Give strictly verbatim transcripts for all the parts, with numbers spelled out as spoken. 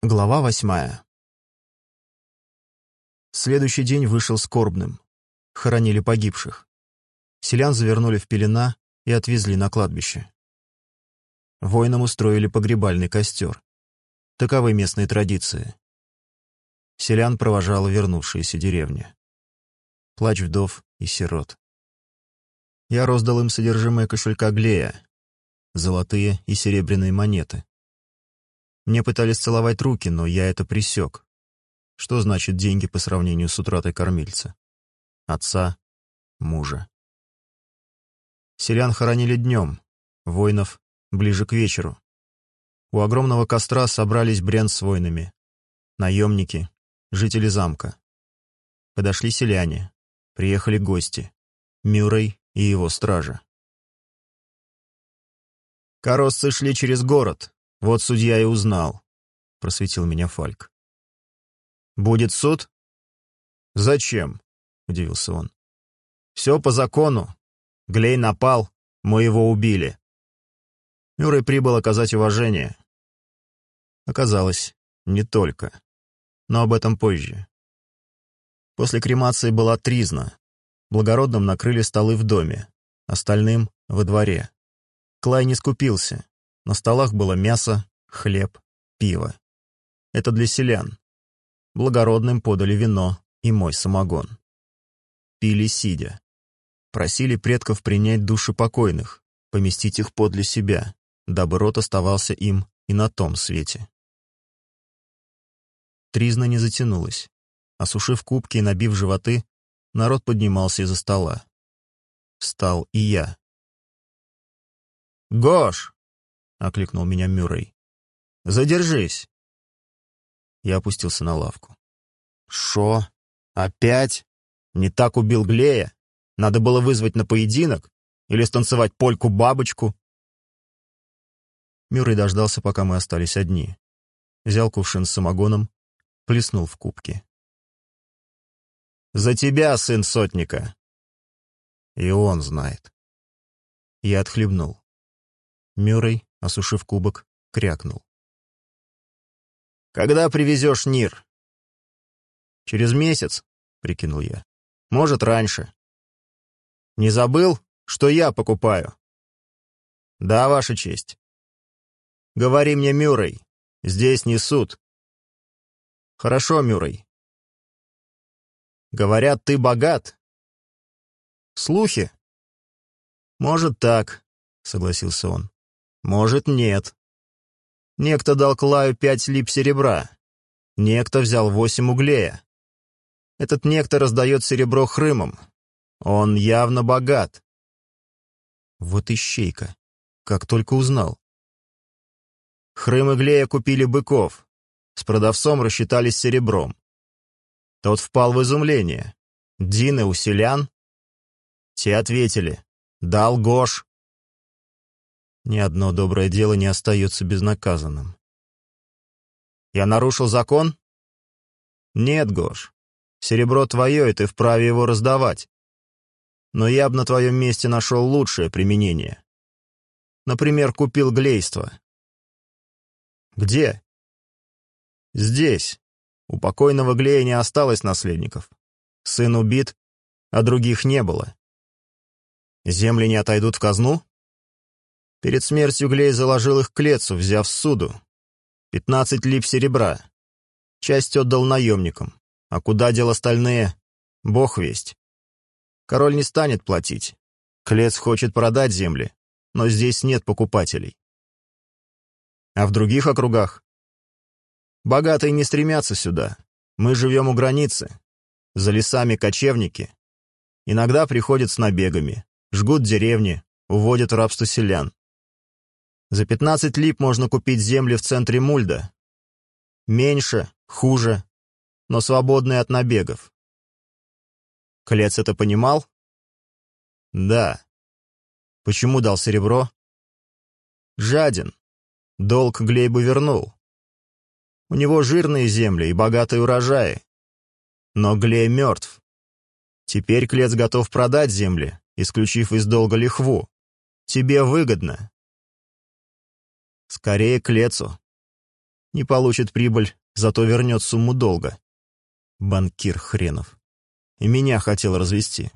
Глава восьмая. Следующий день вышел скорбным. Хоронили погибших. Селян завернули в пелена и отвезли на кладбище. Воинам устроили погребальный костер. Таковы местные традиции. Селян провожала вернувшаяся деревня. Плач вдов и сирот. Я роздал им содержимое кошелька Глея, золотые и серебряные монеты. Мне пытались целовать руки, но я это пресек. Что значит деньги по сравнению с утратой кормильца? Отца, мужа. Селян хоронили днем, воинов ближе к вечеру. У огромного костра собрались Брен с воинами, наемники, жители замка. Подошли селяне, приехали гости, Мюррей и его стража. «Коросцы шли через город. Вот судья и узнал», — просветил меня Фальк. «Будет суд?» «Зачем?» — удивился он. «Все по закону. Глей напал, мы его убили». Мюррей прибыл оказать уважение. Оказалось, не только. Но об этом позже. После кремации была тризна. Благородным накрыли столы в доме, остальным — во дворе. Клай не скупился. На столах было мясо, хлеб, пиво. Это для селян. Благородным подали вино и мой самогон. Пили сидя. Просили предков принять души покойных, поместить их подле себя, дабы род оставался им и на том свете. Тризна не затянулась. Осушив кубки и набив животы, народ поднимался из-за стола. Встал и я. «Гош!» — окликнул меня Мюррей. «Задержись!» Я опустился на лавку. «Шо? Опять? Не так убил Глея? Надо было вызвать на поединок? Или станцевать польку-бабочку?» Мюррей дождался, пока мы остались одни. Взял кувшин с самогоном, плеснул в кубки. «За тебя, сын сотника!» И он знает. Я отхлебнул. Мюррей, осушив кубок, крякнул. «Когда привезешь Нир?» «Через месяц», — прикинул я. «Может, раньше». «Не забыл, что я покупаю?» «Да, Ваша честь». «Говори мне, Мюррей, здесь не суд». «Хорошо, Мюррей». «Говорят, ты богат». «Слухи?» «Может, так», — согласился он. «Может, нет. Некто дал Клаю пять лип серебра. Некто взял восемь углея. Этот некто раздает серебро хрымам. Он явно богат». Вот ищейка. Как только узнал. Хрым и Глея купили быков. С продавцом рассчитались серебром. Тот впал в изумление. Дины у селян? Те ответили. Дал Гош. Ни одно доброе дело не остается безнаказанным. Я нарушил закон? Нет, Гош. Серебро твое, и ты вправе его раздавать. Но я бы на твоем месте нашел лучшее применение. Например, купил глейство. Где? Здесь. У покойного Глея не осталось наследников. Сын убит, а других не было. Земли не отойдут в казну? Перед смертью Глей заложил их к Лецу, взяв суду. Пятнадцать лип серебра. Часть отдал наемникам. А куда дел остальные? Бог весть. Король не станет платить. Клец хочет продать земли, но здесь нет покупателей. А в других округах? Богатые не стремятся сюда. Мы живем у границы. За лесами кочевники. Иногда приходят с набегами, жгут деревни, уводят в рабство селян. За пятнадцать лип можно купить земли в центре Мульда. Меньше, хуже, но свободные от набегов. Клец это понимал? Да. Почему дал серебро? Жаден. Долг Глей бы вернул. У него жирные земли и богатые урожаи. Но Глей мертв. Теперь Клец готов продать земли, исключив из долга лихву. Тебе выгодно. Скорее к Лецу. Не получит прибыль, зато вернет сумму долга. Банкир хренов. И меня хотел развести.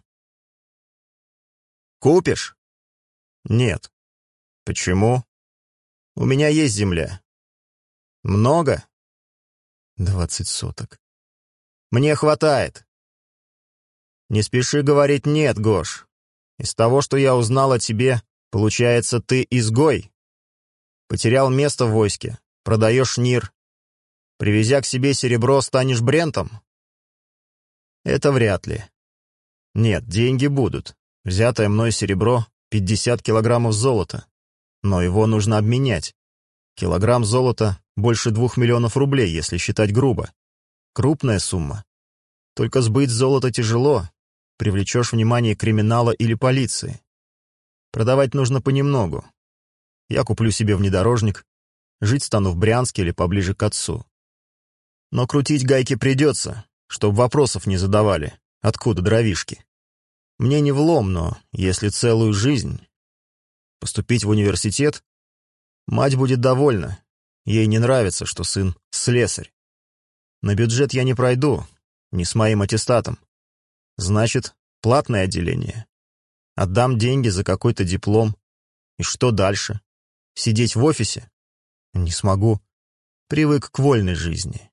Купишь? Нет. Почему? У меня есть земля. Много? Двадцать соток. Мне хватает. Не спеши говорить «нет», Гош. Из того, что я узнал о тебе, получается, ты изгой. Потерял место в войске, продаешь НИР. Привезя к себе серебро, станешь Брентом? Это вряд ли. Нет, деньги будут. Взятое мной серебро — пятьдесят килограммов золота. Но его нужно обменять. Килограмм золота — больше двух миллионов рублей, если считать грубо. Крупная сумма. Только сбыть золото тяжело. Привлечешь внимание криминала или полиции. Продавать нужно понемногу. Я куплю себе внедорожник, жить стану в Брянске или поближе к отцу. Но крутить гайки придется, чтобы вопросов не задавали, откуда дровишки. Мне не влом, но если целую жизнь... Поступить в университет? Мать будет довольна. Ей не нравится, что сын слесарь. На бюджет я не пройду, не с моим аттестатом. Значит, платное отделение. Отдам деньги за какой-то диплом. И что дальше? Сидеть в офисе? Не смогу. Привык к вольной жизни.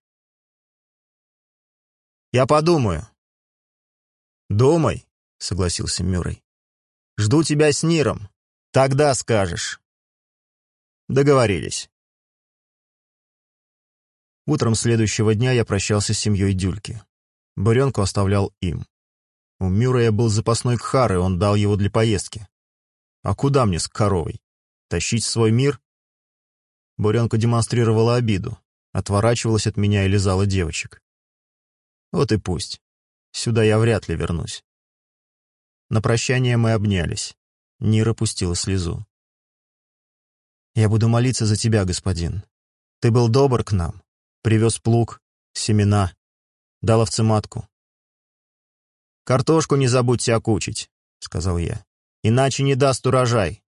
Я подумаю. Думай, согласился Мюррей. Жду тебя с НИРом. Тогда скажешь. Договорились. Утром следующего дня я прощался с семьей Дюльки. Буренку оставлял им. У Мюррея был запасной кхар, и он дал его для поездки. А куда мне с коровой? Тащить в свой мир? Буренка демонстрировала обиду, отворачивалась от меня и лизала девочек. Вот и пусть. Сюда я вряд ли вернусь. На прощание мы обнялись. Нира пустила слезу. «Я буду молиться за тебя, господин. Ты был добр к нам. Привез плуг, семена, дал овцематку». «Картошку не забудьте окучить», — сказал я. «Иначе не даст урожай».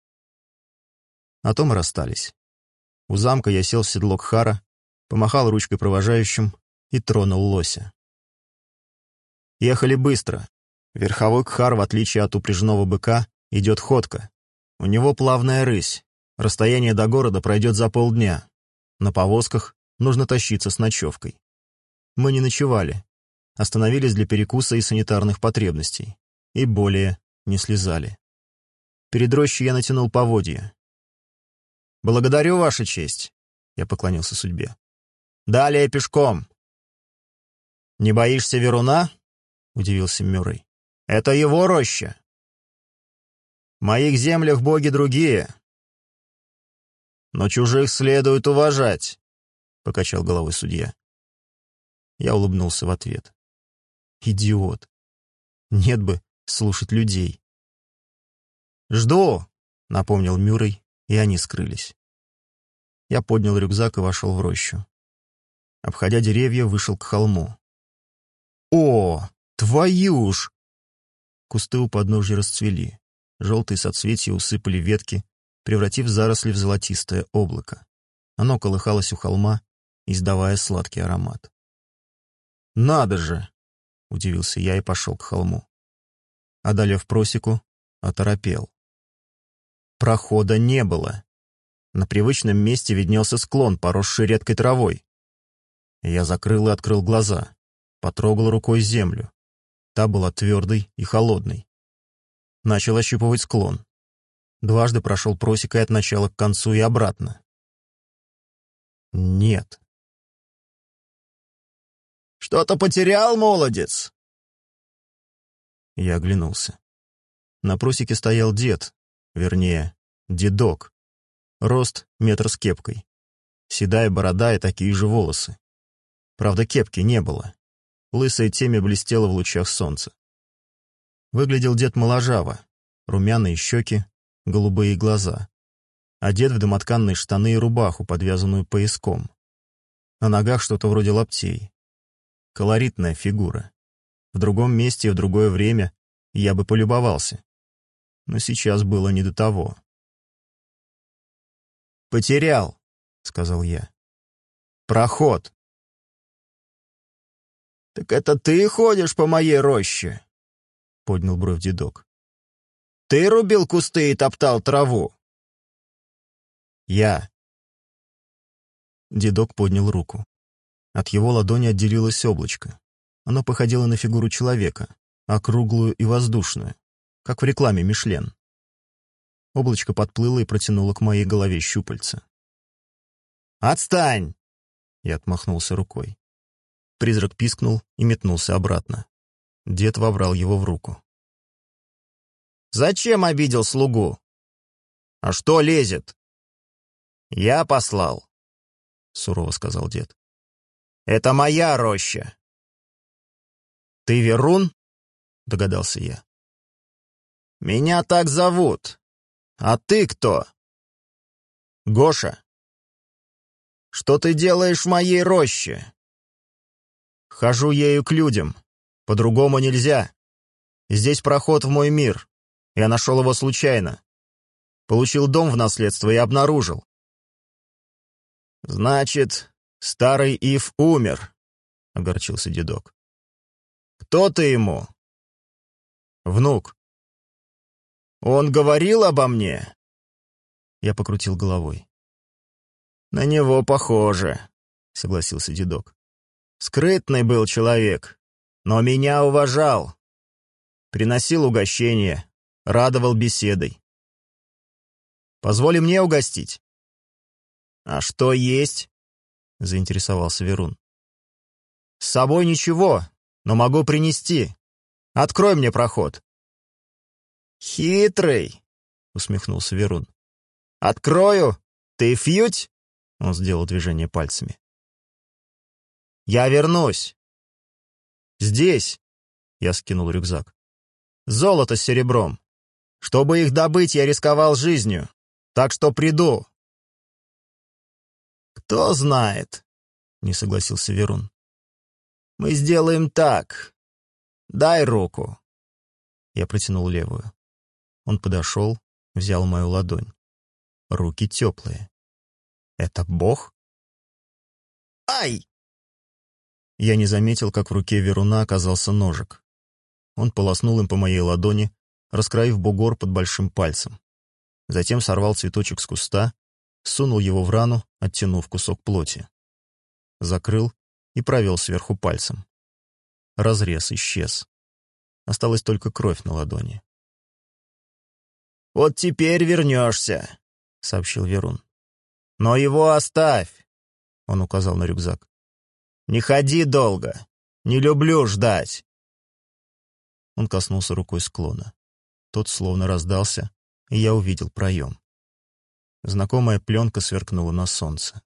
А то мы расстались. У замка я сел в седло кхара, помахал ручкой провожающим и тронул лося. Ехали быстро. Верховой кхар, в отличие от упряжного быка, идет ходко. У него плавная рысь. Расстояние до города пройдет за полдня. На повозках нужно тащиться с ночевкой. Мы не ночевали. Остановились для перекуса и санитарных потребностей. И более не слезали. Перед рощей я натянул поводья. «Благодарю, Ваша честь», — я поклонился судьбе. «Далее пешком». «Не боишься Веруна?» — удивился Мюррей. «Это его роща». «В моих землях боги другие». «Но чужих следует уважать», — покачал головой судья. Я улыбнулся в ответ. «Идиот. Нет бы слушать людей». «Жду», — напомнил Мюррей, и они скрылись. Я поднял рюкзак и вошел в рощу. Обходя деревья, вышел к холму. «О, твою ж!» Кусты у подножья расцвели. Желтые соцветия усыпали ветки, превратив заросли в золотистое облако. Оно колыхалось у холма, издавая сладкий аромат. «Надо же!» — удивился я и пошел к холму. Одолев просеку, оторопел. Прохода не было. На привычном месте виднелся склон, поросший редкой травой. Я закрыл и открыл глаза, потрогал рукой землю. Та была твердой и холодной. Начал ощупывать склон. Дважды прошел просекой от начала к концу и обратно. Нет. «Что-то потерял, молодец?» Я оглянулся. На просеке стоял дед, вернее, дедок. Рост метр с кепкой. Седая борода и такие же волосы. Правда, кепки не было. Лысая темя блестела в лучах солнца. Выглядел дед моложаво. Румяные щеки, голубые глаза. Одет в домотканные штаны и рубаху, подвязанную пояском. На ногах что-то вроде лаптей. Колоритная фигура. В другом месте и в другое время я бы полюбовался. Но сейчас было не до того. «Потерял», — сказал я. Проход. «Так это ты ходишь по моей роще?» — поднял бровь дедок. «Ты рубил кусты и топтал траву?» «Я». Дедок поднял руку. От его ладони отделилось облачко. Оно походило на фигуру человека, округлую и воздушную, как в рекламе «Мишлен». Облачко подплыло и протянуло к моей голове щупальца. «Отстань!» — я отмахнулся рукой. Призрак пискнул и метнулся обратно. Дед вобрал его в руку. «Зачем обидел слугу? А что лезет?» «Я послал», — сурово сказал дед. «Это моя роща». «Ты Верун?» — догадался я. «Меня так зовут. А ты кто?» «Гоша». «Что ты делаешь в моей роще?» «Хожу ею к людям. По-другому нельзя. Здесь проход в мой мир. Я нашел его случайно. Получил дом в наследство и обнаружил». «Значит, старый Ив умер», — огорчился дедок. «Кто ты ему?» «Внук». «Он говорил обо мне?» Я покрутил головой. «На него похоже», — согласился дедок. «Скрытный был человек, но меня уважал. Приносил угощение, радовал беседой». «Позволь мне угостить». «А что есть?» — заинтересовался Верун. «С собой ничего, но могу принести. Открой мне проход». «Хитрый», — усмехнулся Верун. «Открою, ты фьють?» — он сделал движение пальцами. «Я вернусь. Здесь», — я скинул рюкзак, — «золото с серебром. Чтобы их добыть, я рисковал жизнью, так что приду». «Кто знает», — не согласился Верун. «Мы сделаем так. Дай руку». Я протянул левую. Он подошел, взял мою ладонь. Руки теплые. Это Бог? «Ай!» Я не заметил, как в руке Веруна оказался ножик. Он полоснул им по моей ладони, раскроив бугор под большим пальцем. Затем сорвал цветочек с куста, сунул его в рану, оттянув кусок плоти. Закрыл и провел сверху пальцем. Разрез исчез. Осталась только кровь на ладони. «Вот теперь вернешься», — сообщил Верун. «Но его оставь», — он указал на рюкзак. «Не ходи долго. Не люблю ждать». Он коснулся рукой склона. Тот словно раздался, и я увидел проем. Знакомая пленка сверкнула на солнце.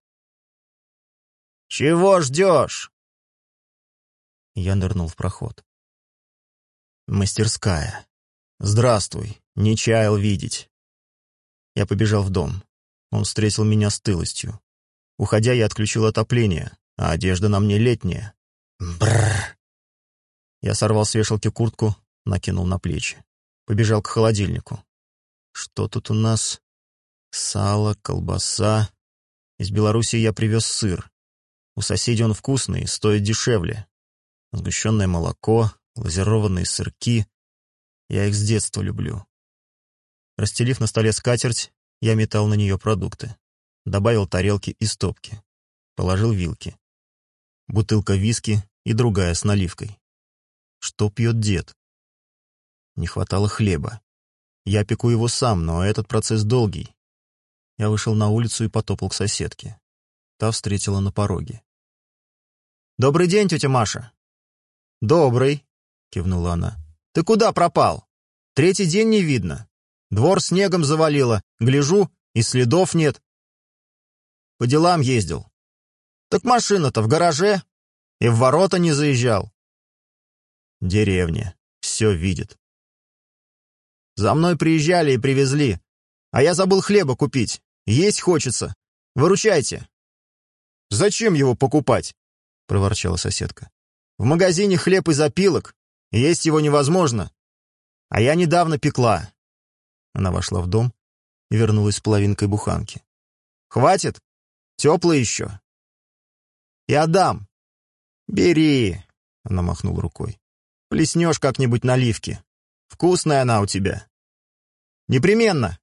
«Чего ждешь?» Я нырнул в проход. «Мастерская. Здравствуй, не чаял видеть». Я побежал в дом. Он встретил меня стылостью. Уходя, я отключил отопление, а одежда на мне летняя. Бррр. Я сорвал с вешалки куртку, накинул на плечи. Побежал к холодильнику. Что тут у нас? Сало, колбаса. Из Белоруссии я привез сыр. У соседей он вкусный, стоит дешевле. Сгущенное молоко, глазированные сырки. Я их с детства люблю. Расстелив на столе скатерть, я метал на нее продукты. Добавил тарелки и стопки. Положил вилки. Бутылка виски и другая с наливкой. Что пьет дед? Не хватало хлеба. Я пеку его сам, но этот процесс долгий. Я вышел на улицу и потопал к соседке. Та встретила на пороге. «Добрый день, тетя Маша». «Добрый», — кивнула она. «Ты куда пропал? Третий день не видно. Двор снегом завалило. Гляжу, и следов нет». «По делам ездил». «Так машина-то в гараже. И в ворота не заезжал». «Деревня. Все видит». «За мной приезжали и привезли. А я забыл хлеба купить. Есть хочется. Выручайте». «Зачем его покупать?» — проворчала соседка. «В магазине хлеб из опилок. Есть его невозможно. А я недавно пекла». Она вошла в дом и вернулась с половинкой буханки. «Хватит? Теплый еще». Я дам». «Бери», — она махнула рукой. «Плеснешь как-нибудь наливки. Вкусная она у тебя». «Непременно».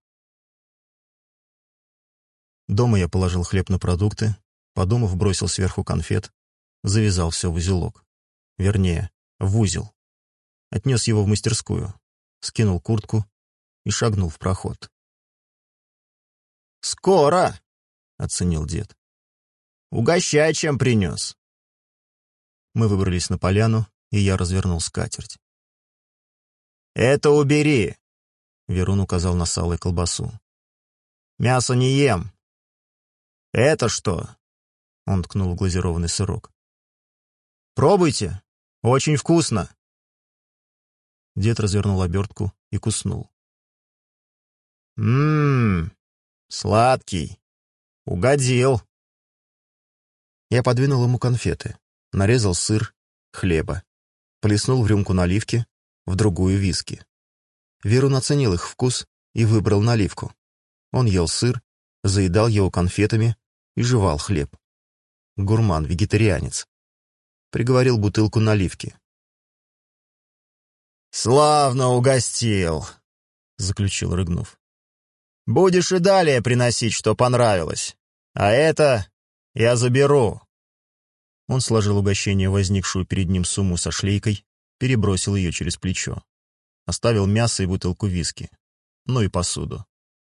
Дома я положил хлеб на продукты, подумав, бросил сверху конфет, завязал все в узелок. Вернее, в узел. Отнес его в мастерскую, скинул куртку и шагнул в проход. «Скоро!» — оценил дед. «Угощай, чем принес». Мы выбрались на поляну, и я развернул скатерть. «Это убери!» — Верун указал на сало и колбасу. «Мясо не ем». «Это что?» — он ткнул в глазированный сырок. «Пробуйте, очень вкусно». Дед развернул обертку и куснул. «Ммм, сладкий. Угодил». Я подвинул ему конфеты, нарезал сыр, хлеба, плеснул в рюмку наливки, в другую виски. Верун оценил их вкус и выбрал наливку. Он ел сыр, заедал его конфетами и жевал хлеб. Гурман-вегетарианец. Приговорил бутылку наливки. «Славно угостил», — заключил, рыгнув. «Будешь и далее приносить, что понравилось. А это я заберу». Он сложил угощение, возникшую перед ним сумму со шлейкой, перебросил ее через плечо. Оставил мясо и бутылку виски. Ну и посуду.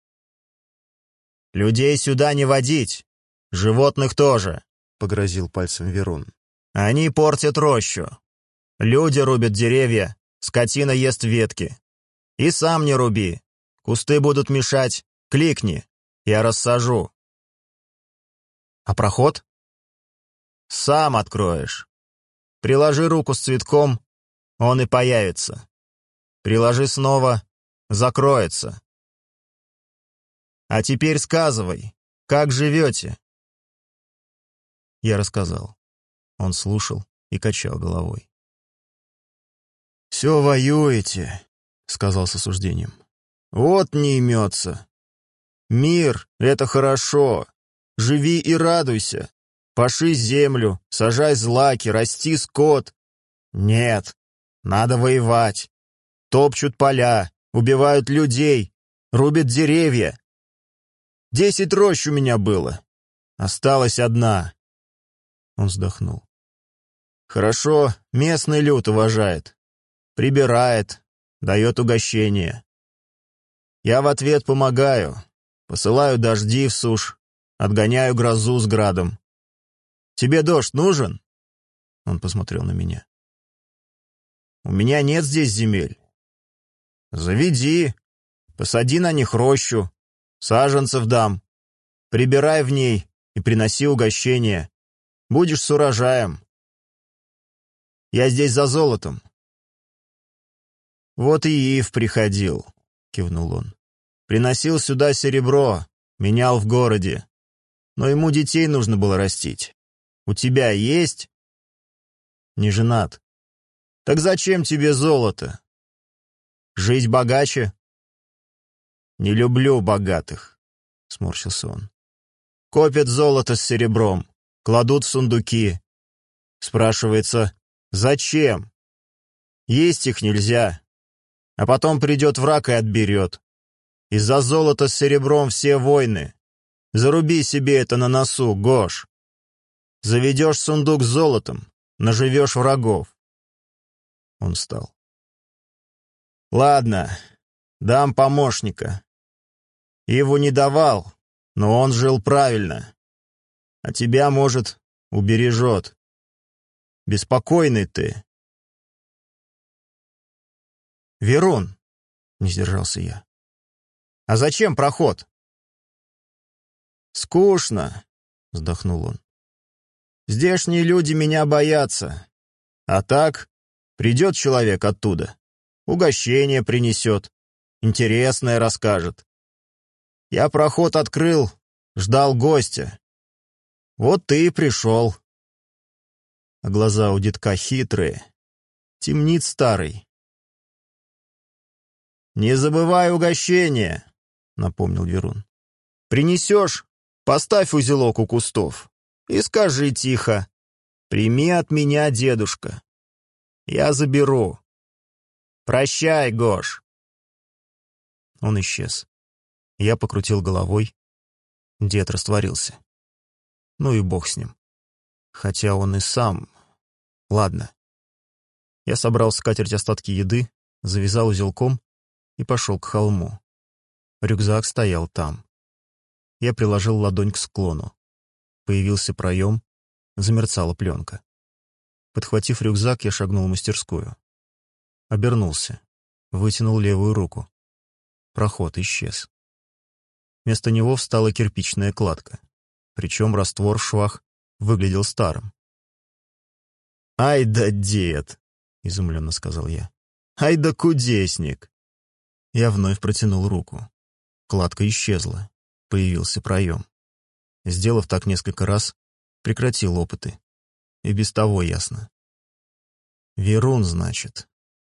«Людей сюда не водить! Животных тоже!» — погрозил пальцем Верун. «Они портят рощу. Люди рубят деревья, скотина ест ветки. И сам не руби. Кусты будут мешать. Кликни, я рассажу». «А проход?» «Сам откроешь. Приложи руку с цветком, он и появится. Приложи снова, закроется. А теперь сказывай, как живете?» Я рассказал. Он слушал и качал головой. «Все воюете», — сказал с осуждением. «Вот не имется. Мир — это хорошо. Живи и радуйся. Паши землю, сажай злаки, расти скот. Нет, надо воевать. Топчут поля, убивают людей, рубят деревья. Десять рощ у меня было. Осталась одна». Он вздохнул. «Хорошо, местный люд уважает. Прибирает, дает угощение. Я в ответ помогаю. Посылаю дожди в сушь, отгоняю грозу с градом. Тебе дождь нужен?» Он посмотрел на меня. «У меня нет здесь земель. Заведи, посади на них рощу, саженцев дам. Прибирай в ней и приноси угощение. Будешь с урожаем. Я здесь за золотом». «Вот и Ив приходил», — кивнул он. «Приносил сюда серебро, менял в городе. Но ему детей нужно было растить. У тебя есть?» «Не женат». «Так зачем тебе золото? Жить богаче?» «Не люблю богатых», — сморщился он. «Копят золото с серебром, кладут в сундуки. Спрашивается, зачем? Есть их нельзя. А потом придет враг и отберет. Из-за золота с серебром все войны. Заруби себе это на носу, Гош. Заведешь сундук с золотом, наживешь врагов». Он встал. «Ладно, дам помощника. Иву не давал, но он жил правильно. А тебя, может, убережет. Беспокойный ты». «Верун», — не сдержался я, — «а зачем проход?» «Скучно», — вздохнул он. «Здешние люди меня боятся. А так, придет человек оттуда, угощение принесет, интересное расскажет. Я проход открыл, ждал гостя. Вот ты и пришел». А глаза у детка хитрые, темнит старый. «Не забывай угощение», — напомнил Верун. «Принесешь, поставь узелок у кустов и скажи тихо: Прими от меня, дедушка. Я заберу. Прощай, Гош. Он исчез. Я покрутил головой. Дед растворился. Ну и бог с ним. Хотя он и сам... Ладно. Я собрал скатерть остатки еды, завязал узелком и пошел к холму. Рюкзак стоял там. Я приложил ладонь к склону. Появился проем, замерцала пленка. Подхватив рюкзак, я шагнул в мастерскую. Обернулся, вытянул левую руку. Проход исчез. Вместо него встала кирпичная кладка. Причем раствор в швах выглядел старым. «Ай да дед!» — изумленно сказал я. «Ай да кудесник!» Я вновь протянул руку. Кладка исчезла. Появился проем. Сделав так несколько раз, прекратил опыты. И без того ясно. Верун, значит.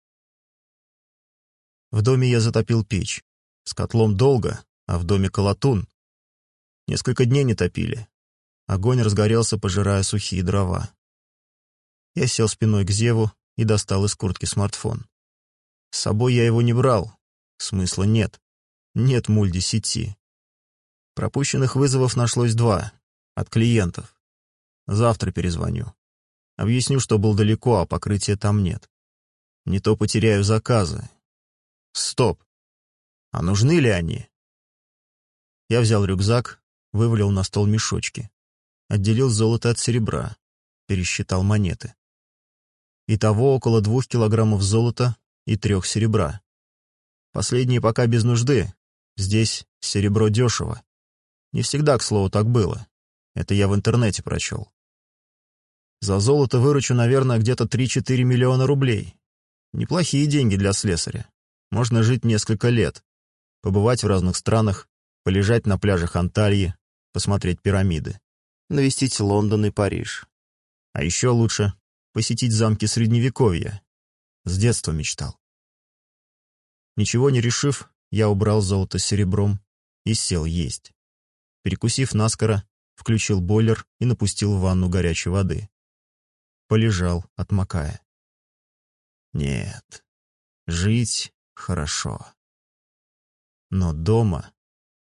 В доме я затопил печь. С котлом долго, а в доме колотун. Несколько дней не топили. Огонь разгорелся, пожирая сухие дрова. Я сел спиной к зеву и достал из куртки смартфон. С собой я его не брал. Смысла нет. Нет мульти-сети. Пропущенных вызовов нашлось два. От клиентов. Завтра перезвоню. Объясню, что был далеко, а покрытия там нет. Не то потеряю заказы. Стоп. А нужны ли они? Я взял рюкзак, вывалил на стол мешочки. Отделил золото от серебра. Пересчитал монеты. Итого около двух килограммов золота и трех серебра. Последние пока без нужды. Здесь серебро дешево. Не всегда, к слову, так было. Это я в интернете прочел. За золото выручу, наверное, где-то три-четыре миллиона рублей. Неплохие деньги для слесаря. Можно жить несколько лет. Побывать в разных странах, полежать на пляжах Антальи, посмотреть пирамиды. Навестить Лондон и Париж. А еще лучше посетить замки Средневековья. С детства мечтал. Ничего не решив, я убрал золото с серебром и сел есть. Перекусив наскоро, включил бойлер и напустил в ванну горячей воды. Полежал, отмокая. Нет, жить хорошо. Но дома...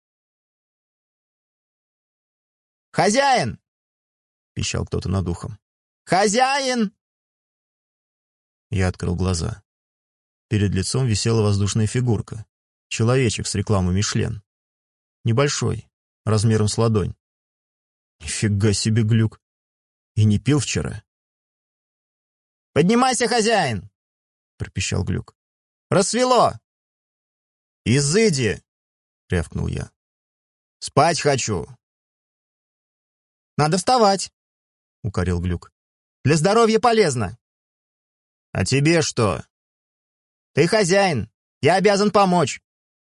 «Хозяин!» — пищал кто-то над ухом. «Хозяин!» Я открыл глаза. Перед лицом висела воздушная фигурка. Человечек с рекламы Мишлен. Небольшой, размером с ладонь. Нифига себе глюк. И не пил вчера. «Поднимайся, хозяин!» — пропищал глюк. «Рассвело!» «Изыди!» — рявкнул я. «Спать хочу!» «Надо вставать!» — укорил глюк. «Для здоровья полезно!» «А тебе что?» «Ты хозяин! Я обязан помочь!»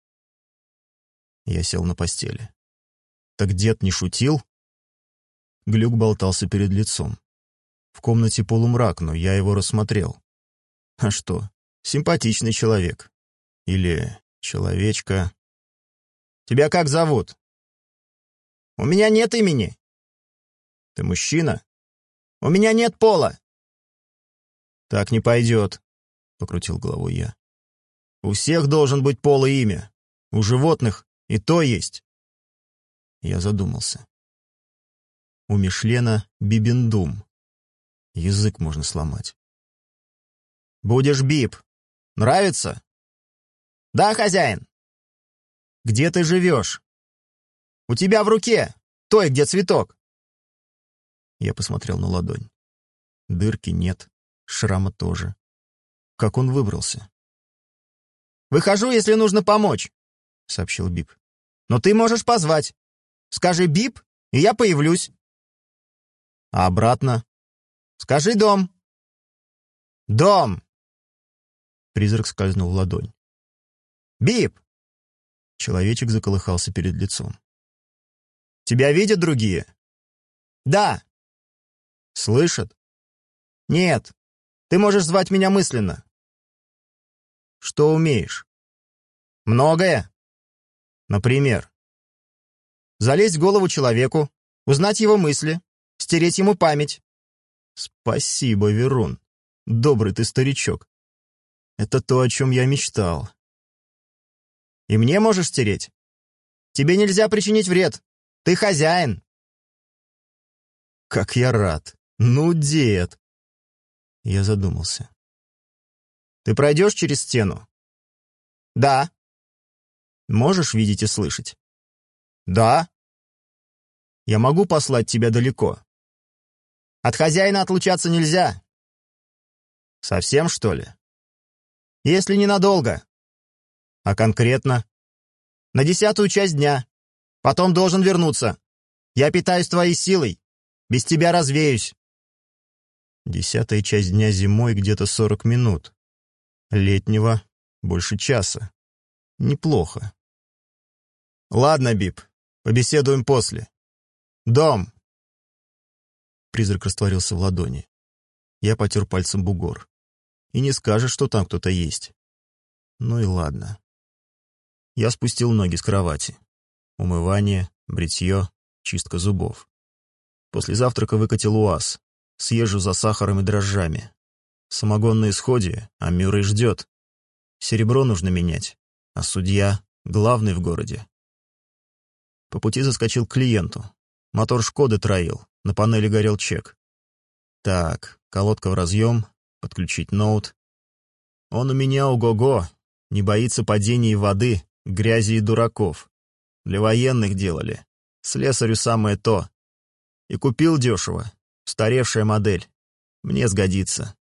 Я сел на постели. «Так дед не шутил?» Глюк болтался перед лицом. В комнате полумрак, но я его рассмотрел. А что, симпатичный человек. Или человечка. «Тебя как зовут?» «У меня нет имени». «Ты мужчина?» «У меня нет пола». «Так не пойдет», — покрутил головой я. «У всех должен быть пол и имя. У животных и то есть». Я задумался. У Мишлена Бибендум. Язык можно сломать. «Будешь Биб. Нравится?» «Да, хозяин». «Где ты живешь?» «У тебя в руке, той, где цветок». Я посмотрел на ладонь. Дырки нет, шрама тоже. Как он выбрался? «Выхожу, если нужно помочь», — сообщил Биб. «Но ты можешь позвать. Скажи Биб, и я появлюсь». «А обратно?» «Скажи дом». «Дом!» Призрак скользнул в ладонь. «Биб!» Человечек заколыхался перед лицом. «Тебя видят другие?» «Да». «Слышат?» «Нет. Ты можешь звать меня мысленно». «Что умеешь?» «Многое. Например?» Залезть в голову человеку, узнать его мысли, стереть ему память». Спасибо, Верун. Добрый ты старичок. Это то, о чем я мечтал. И мне можешь стереть? Тебе нельзя причинить вред. Ты хозяин. Как я рад. Ну, дед. Я задумался. Ты пройдешь через стену? Да. Можешь видеть и слышать? Да. Я могу послать тебя далеко? От хозяина отлучаться нельзя. Совсем, что ли? Если ненадолго. А конкретно? На десятую часть дня. Потом должен вернуться. Я питаюсь твоей силой. Без тебя развеюсь. Десятая часть дня зимой где-то сорок минут. Летнего больше часа. Неплохо. Ладно, Бип, побеседуем после. Дом. Призрак растворился в ладони. Я потер пальцем бугор. И не скажешь, что там кто-то есть. Ну и ладно. Я спустил ноги с кровати. Умывание, бритье, чистка зубов. После завтрака выкатил УАЗ. Съезжу за сахаром и дрожжами. Самогон на исходе, а Мюррей ждет. Серебро нужно менять, а судья главный в городе. По пути заскочил к клиенту. Мотор «Шкоды» троил, на панели горел чек. Так, колодка в разъем, подключить ноут. Он у меня ого-го, не боится падений воды, грязи и дураков. Для военных делали. Слесарю самое то. И купил дешево. Устаревшая модель. Мне сгодится.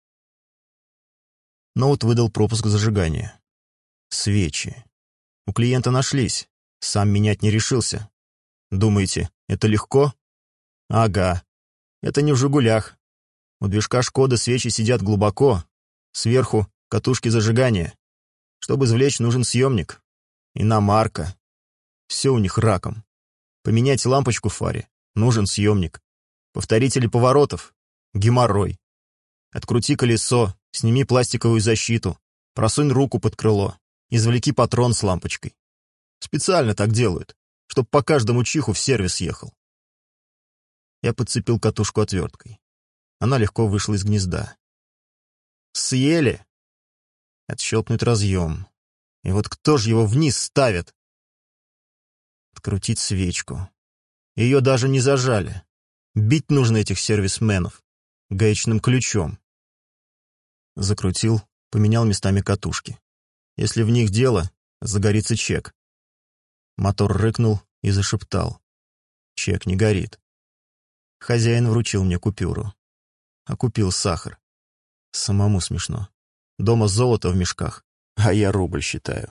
Ноут выдал пропуск зажигания. Свечи. У клиента нашлись. Сам менять не решился. Думаете, это легко? Ага. Это не в «Жигулях». У движка «Шкода» свечи сидят глубоко. Сверху катушки зажигания. Чтобы извлечь, нужен съемник. Иномарка. Все у них раком. Поменять лампочку в фаре. Нужен съемник. Повторители поворотов. Геморрой. Открути колесо, сними пластиковую защиту, просунь руку под крыло, извлеки патрон с лампочкой. Специально так делают, чтоб по каждому чиху в сервис ехал. Я подцепил катушку отверткой. Она легко вышла из гнезда. Съели. Отщелкнуть разъем. И вот кто же его вниз ставит? Открутить свечку. Ее даже не зажали. Бить нужно этих сервисменов. Гаечным ключом. Закрутил, поменял местами катушки. Если в них дело, загорится чек. Мотор рыкнул и зашептал. Чек не горит. Хозяин вручил мне купюру. А купил сахар. Самому смешно. Дома золото в мешках, а я рубль считаю.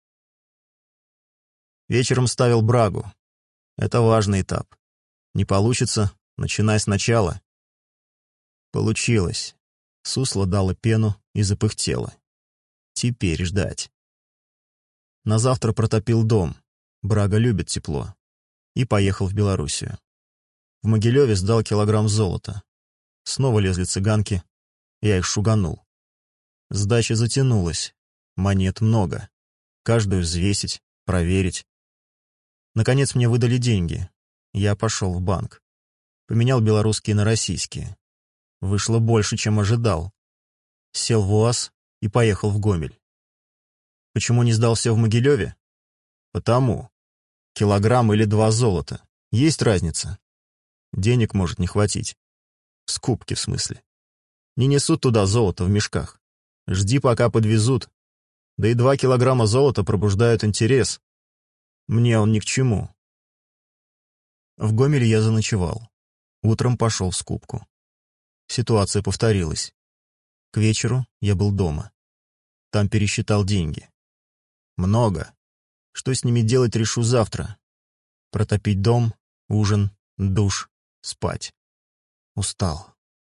Вечером ставил брагу. Это важный этап. Не получится, начинай сначала. Получилось. Сусло дало пену и запыхтело. Теперь ждать. На завтра протопил дом. Брага любит тепло. И поехал в Белоруссию. В Могилеве сдал килограмм золота. Снова лезли цыганки. Я их шуганул. Сдача затянулась. Монет много. Каждую взвесить, проверить. Наконец мне выдали деньги. Я пошел в банк. Поменял белорусские на российские. Вышло больше, чем ожидал. Сел в УАЗ и поехал в Гомель. Почему не сдал все в Могилеве? Потому. Килограмм или два золота. Есть разница. Денег может не хватить. Скупки, в смысле. Не несут туда золото в мешках. Жди, пока подвезут. Да и два килограмма золота пробуждают интерес. Мне он ни к чему. В Гомеле я заночевал. Утром пошел в скупку. Ситуация повторилась. К вечеру я был дома. Там пересчитал деньги. Много. Что с ними делать, решу завтра. Протопить дом, ужин, душ, спать. Устал.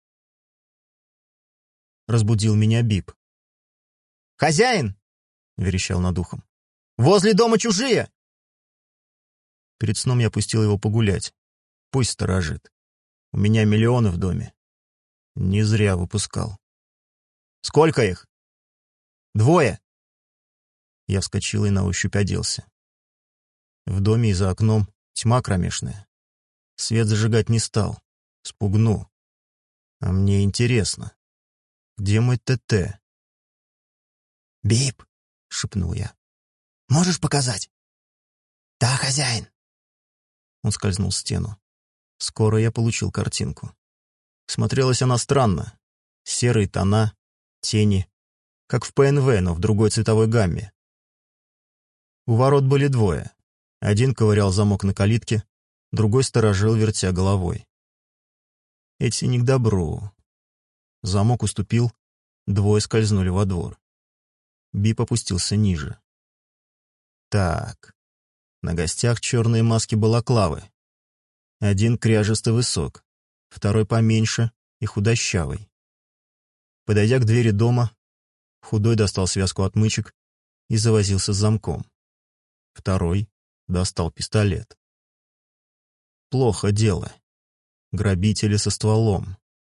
Разбудил меня Бип. «Хозяин!» — верещал над ухом. «Возле дома чужие!» Перед сном я пустил его погулять. Пусть сторожит. У меня миллионы в доме. Не зря выпускал. «Сколько их?» «Двое». Я вскочил и на ощупь оделся. В доме и за окном тьма кромешная. Свет зажигать не стал. Спугну. А мне интересно, где мой ТТ? «Бип», — шепнул я, — «можешь показать?» «Да, хозяин». Он скользнул в стену. Скоро я получил картинку. Смотрелась она странно. Серые тона, тени, как в ПНВ, но в другой цветовой гамме. У ворот были двое. Один ковырял замок на калитке, другой сторожил, вертя головой. Эти не к добру. Замок уступил, двое скользнули во двор. Бип опустился ниже. Так, на гостях черные маски-балаклавы. Один кряжестый высок, второй поменьше и худощавый. Подойдя к двери дома, худой достал связку отмычек и завозился с замком. Второй достал пистолет. Плохо дело. Грабители со стволом.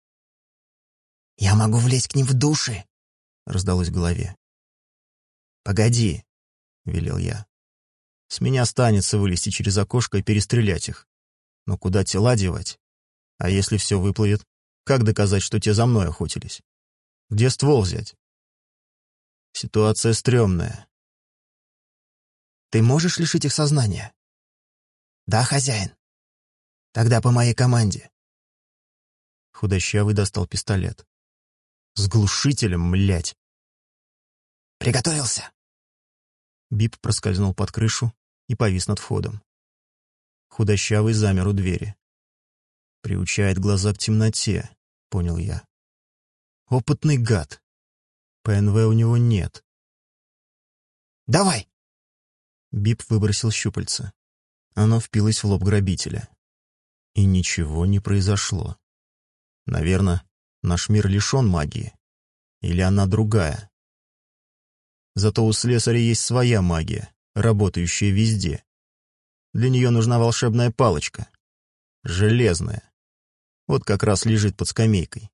«Я могу влезть к ним в души», — раздалось в голове. «Погоди», — велел я. «С меня станется вылезти через окошко и перестрелять их. Но куда тела девать? А если все выплывет, как доказать, что те за мной охотились? Где ствол взять?» Ситуация стрёмная. «Ты можешь лишить их сознания?» «Да, хозяин. Тогда по моей команде». Худощавый достал пистолет. С глушителем, млять. «Приготовился!» Бип проскользнул под крышу и повис над входом. Худощавый замер у двери. Приучает глаза к темноте, понял я. Опытный гад. ПНВ у него нет. «Давай!» Бип выбросил щупальце. Оно впилось в лоб грабителя. И ничего не произошло. Наверное, наш мир лишен магии. Или она другая. Зато у слесаря есть своя магия, работающая везде. Для нее нужна волшебная палочка. Железная. Вот как раз лежит под скамейкой.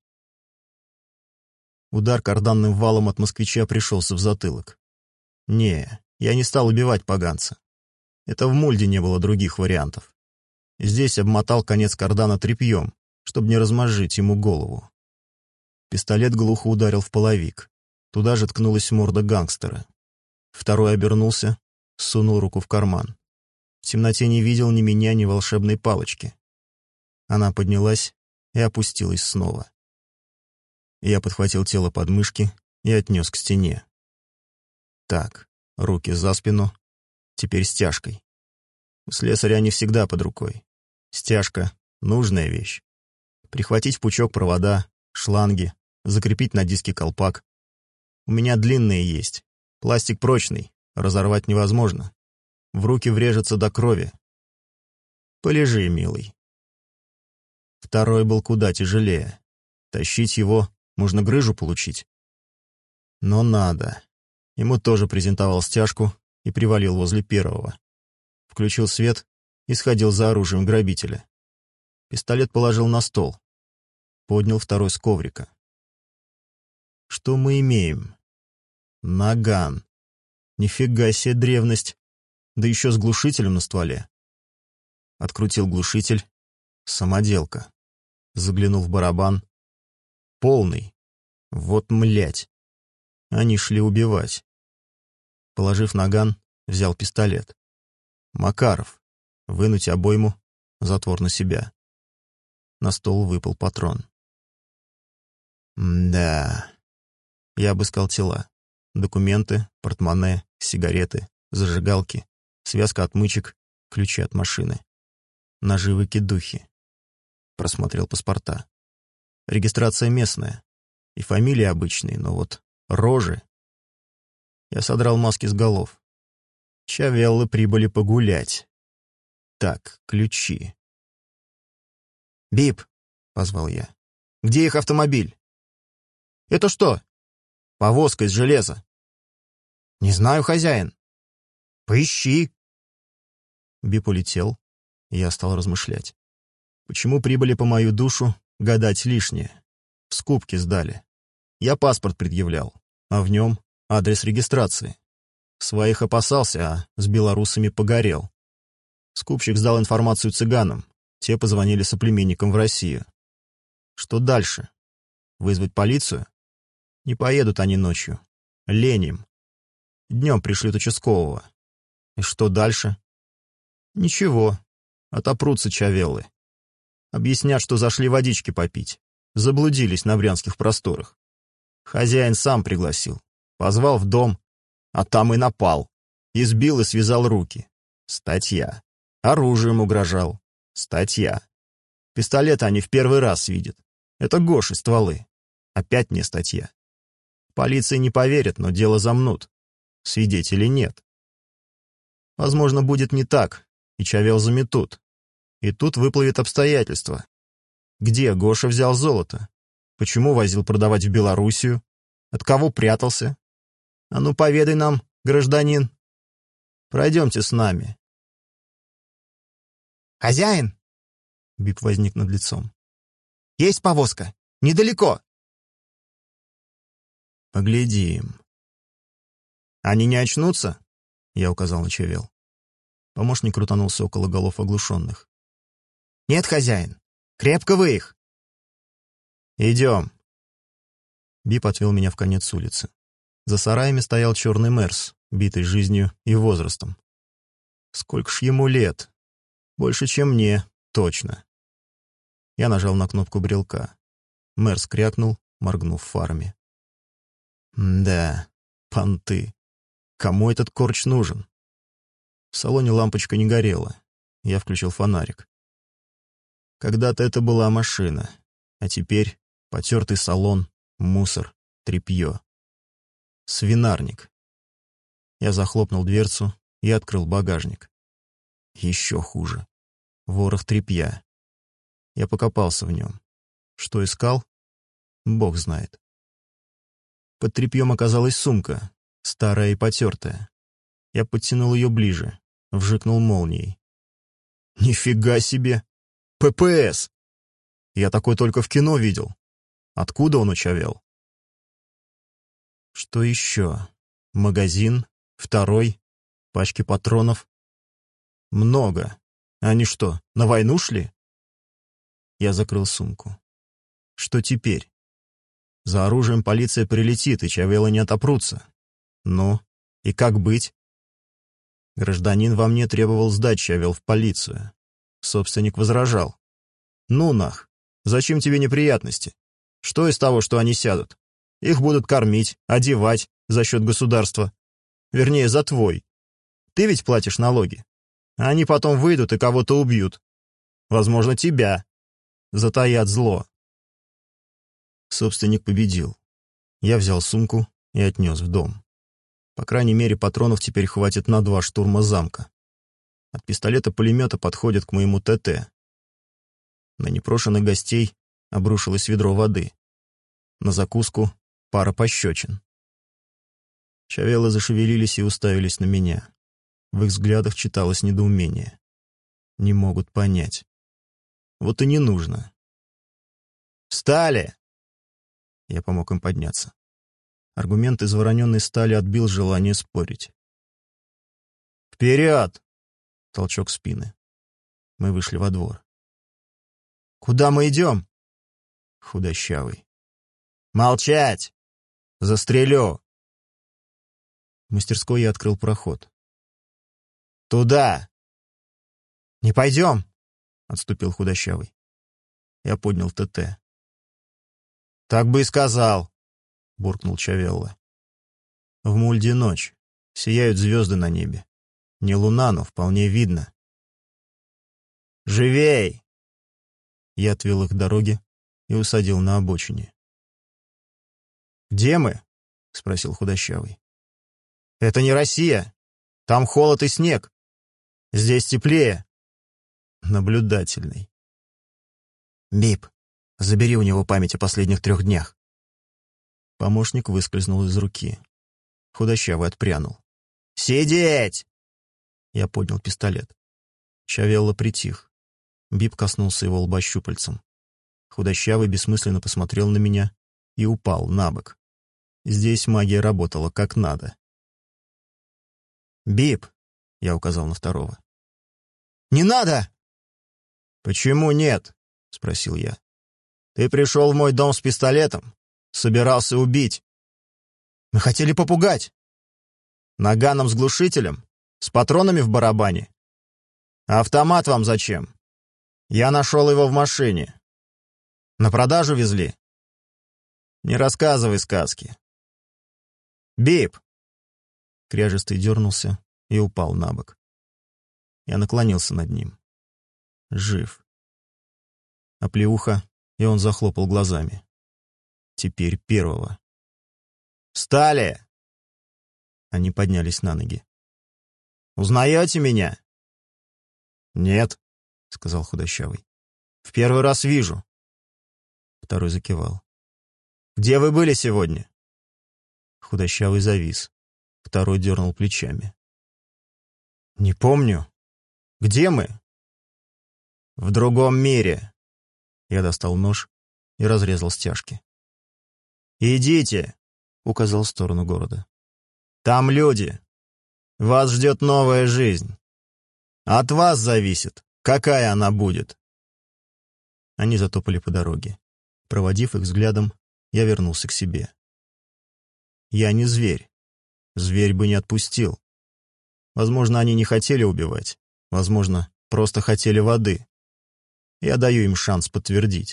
Удар карданным валом от москвича пришелся в затылок. Не, я не стал убивать поганца. Это в мульде не было других вариантов. Здесь обмотал конец кардана тряпьем, чтобы не размозжить ему голову. Пистолет глухо ударил в половик. Туда же ткнулась морда гангстера. Второй обернулся, сунул руку в карман. В темноте не видел ни меня, ни волшебной палочки. Она поднялась и опустилась снова. Я подхватил тело под мышки и отнес к стене. Так, руки за спину, теперь стяжкой. У слесаря они всегда под рукой. Стяжка — нужная вещь. Прихватить в пучок провода, шланги, закрепить на диске колпак. У меня длинные есть. Пластик прочный, разорвать невозможно. В руки врежется до крови. Полежи, милый. Второй был куда тяжелее. Тащить его, можно грыжу получить. Но надо. Ему тоже презентовал стяжку и привалил возле первого. Включил свет и сходил за оружием грабителя. Пистолет положил на стол. Поднял второй с коврика. Что мы имеем? Наган. Нифига себе древность. Да еще с глушителем на стволе. Открутил глушитель. Самоделка. Заглянул в барабан. Полный. Вот млять. Они шли убивать. Положив наган, взял пистолет. Макаров. Вынуть обойму, затвор на себя. На стол выпал патрон. М-да. Я обыскал тела. Документы, портмоне, сигареты, зажигалки, связка отмычек, ключи от машины. Ножи-выкидухи. Просмотрел паспорта. Регистрация местная. И фамилии обычные, но вот рожи. Я содрал маски с голов. Чавеллы прибыли погулять. Так, ключи. «Бип!» — позвал я. «Где их автомобиль?» «Это что?» «Повозка из железа». «Не знаю, хозяин». «Поищи». Бип улетел. Я стал размышлять. Почему прибыли по мою душу, гадать лишнее. В скупке сдали. Я паспорт предъявлял, а в нем адрес регистрации. Своих опасался, а с белорусами погорел. Скупщик сдал информацию цыганам. Те позвонили соплеменникам в Россию. Что дальше? Вызвать полицию? Не поедут они ночью. Лень им. Днем пришлют участкового. И что дальше? Ничего. Отопрутся чавеллы. Объяснят, что зашли водички попить. Заблудились на брянских просторах. Хозяин сам пригласил. Позвал в дом, а там и напал. Избил и связал руки. Статья. Оружием угрожал. Статья. Пистолеты они в первый раз видят. Это Гоши стволы. Опять мне статья. Полиции не поверят, но дело замнут. Свидетелей нет. Возможно, будет не так, и чавел заметут. И тут выплывет обстоятельства. Где Гоша взял золото? Почему возил продавать в Белоруссию? От кого прятался? А ну, поведай нам, гражданин. Пройдемте с нами. «Хозяин!» Бип возник над лицом. «Есть повозка! Недалеко!» Поглядим. Они не очнутся? Я указал на чавел. Помощник крутанулся около голов оглушенных. «Нет, хозяин! Крепко вы их!» «Идем!» Бип отвел меня в конец улицы. За сараями стоял черный Мерс, битый жизнью и возрастом. Сколько ж ему лет? Больше, чем мне, точно. Я нажал на кнопку брелка. Мерс крякнул, моргнув фарами. Да, понты. Кому этот корч нужен? В салоне лампочка не горела. Я включил фонарик. Когда-то это была машина, а теперь потертый салон, мусор, тряпье. Свинарник. Я захлопнул дверцу и открыл багажник. Еще хуже. Ворох тряпья. Я покопался в нем. Что искал? Бог знает. Под тряпьем оказалась сумка, старая и потертая. Я подтянул ее ближе, вжикнул молнией. Нифига себе! ППС! Я такой только в кино видел. Откуда он учавел? Что еще? Магазин? Второй? Пачки патронов? Много. Они что, на войну шли? Я закрыл сумку. Что теперь? За оружием полиция прилетит, и чавелы не отопрутся. Ну, и как быть? Гражданин во мне требовал сдать чавел в полицию. Собственник возражал. Ну нах, зачем тебе неприятности? Что из того, что они сядут? Их будут кормить, одевать за счет государства. Вернее, за твой. Ты ведь платишь налоги. А они потом выйдут и кого-то убьют. Возможно, тебя. Затаят зло. Собственник победил. Я взял сумку и отнес в дом. По крайней мере, патронов теперь хватит на два штурма замка. От пистолета-пулемета подходит к моему ТТ. На непрошенных гостей обрушилось ведро воды. На закуску пара пощечин. Чавелы зашевелились и уставились на меня. В их взглядах читалось недоумение. Не могут понять. Вот и не нужно. «Встали!» Я помог им подняться. Аргумент из вороненной стали отбил желание спорить. «Вперед!» — толчок спины. Мы вышли во двор. «Куда мы идем?» Худощавый. «Молчать! Застрелю!» В мастерской я открыл проход. «Туда!» «Не пойдем!» — отступил худощавый. Я поднял ТТ. «Так бы и сказал!» — буркнул Чавелла. В Мульде ночь. Сияют звезды на небе. Не луна, но вполне видно. «Живей!» Я отвел их к дороге и усадил на обочине. «Где мы?» — спросил худощавый. «Это не Россия. Там холод и снег. Здесь теплее». Наблюдательный. «Бип, забери у него память о последних трех днях». Помощник выскользнул из руки. Худощавый отпрянул. «Сидеть!» Я поднял пистолет. Чавелла притих. Бип коснулся его лба щупальцем. Худощавый бессмысленно посмотрел на меня и упал на бок. Здесь магия работала как надо. «Бип!» — я указал на второго. «Не надо!» «Почему нет?» — спросил я. Ты пришел в мой дом с пистолетом, собирался убить. Мы хотели попугать. Наганом с глушителем? С патронами в барабане? А автомат вам зачем? Я нашел его в машине. На продажу везли? Не рассказывай сказки. Бип!» Кряжестый дернулся и упал на бок. Я наклонился над ним. Жив. Оплеуха, и он захлопал глазами. Теперь первого. «Встали!» Они поднялись на ноги. «Узнаете меня?» «Нет», — сказал худощавый. «В первый раз вижу». Второй закивал. «Где вы были сегодня?» Худощавый завис. Второй дернул плечами. «Не помню. Где мы?» «В другом мире». Я достал нож и разрезал стяжки. «Идите», — указал в сторону города. «Там люди. Вас ждет новая жизнь. От вас зависит, какая она будет». Они затопали по дороге. Проводив их взглядом, я вернулся к себе. Я не зверь. Зверь бы не отпустил. Возможно, они не хотели убивать. Возможно, просто хотели воды. Я даю им шанс подтвердить.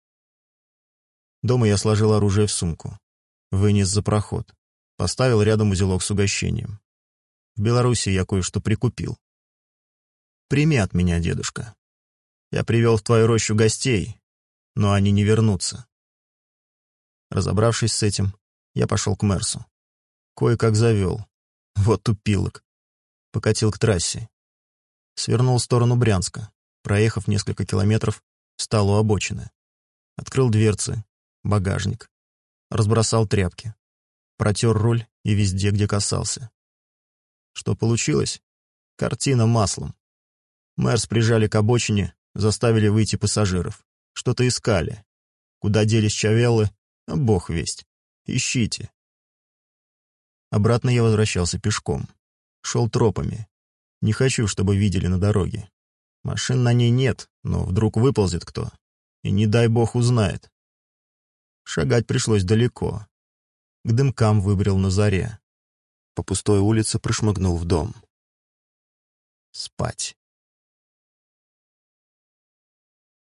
Дома я сложил оружие в сумку. Вынес за проход. Поставил рядом узелок с угощением. В Беларуси я кое-что прикупил. Прими от меня, дедушка. Я привел в твою рощу гостей, но они не вернутся. Разобравшись с этим, я пошел к Мерсу. Кое-как завел. Вот тупилок. Покатил к трассе. Свернул в сторону Брянска. Проехав несколько километров, встал у обочины. Открыл дверцы, багажник. Разбросал тряпки. Протер руль и везде, где касался. Что получилось? Картина маслом. Мерс прижали к обочине, заставили выйти пассажиров. Что-то искали. Куда делись чавеллы, бог весть. Ищите. Обратно я возвращался пешком. Шел тропами. Не хочу, чтобы видели на дороге. Машин на ней нет, но вдруг выползет кто. И не дай бог узнает. Шагать пришлось далеко. К дымкам выбрел на заре. По пустой улице прошмыгнул в дом. Спать.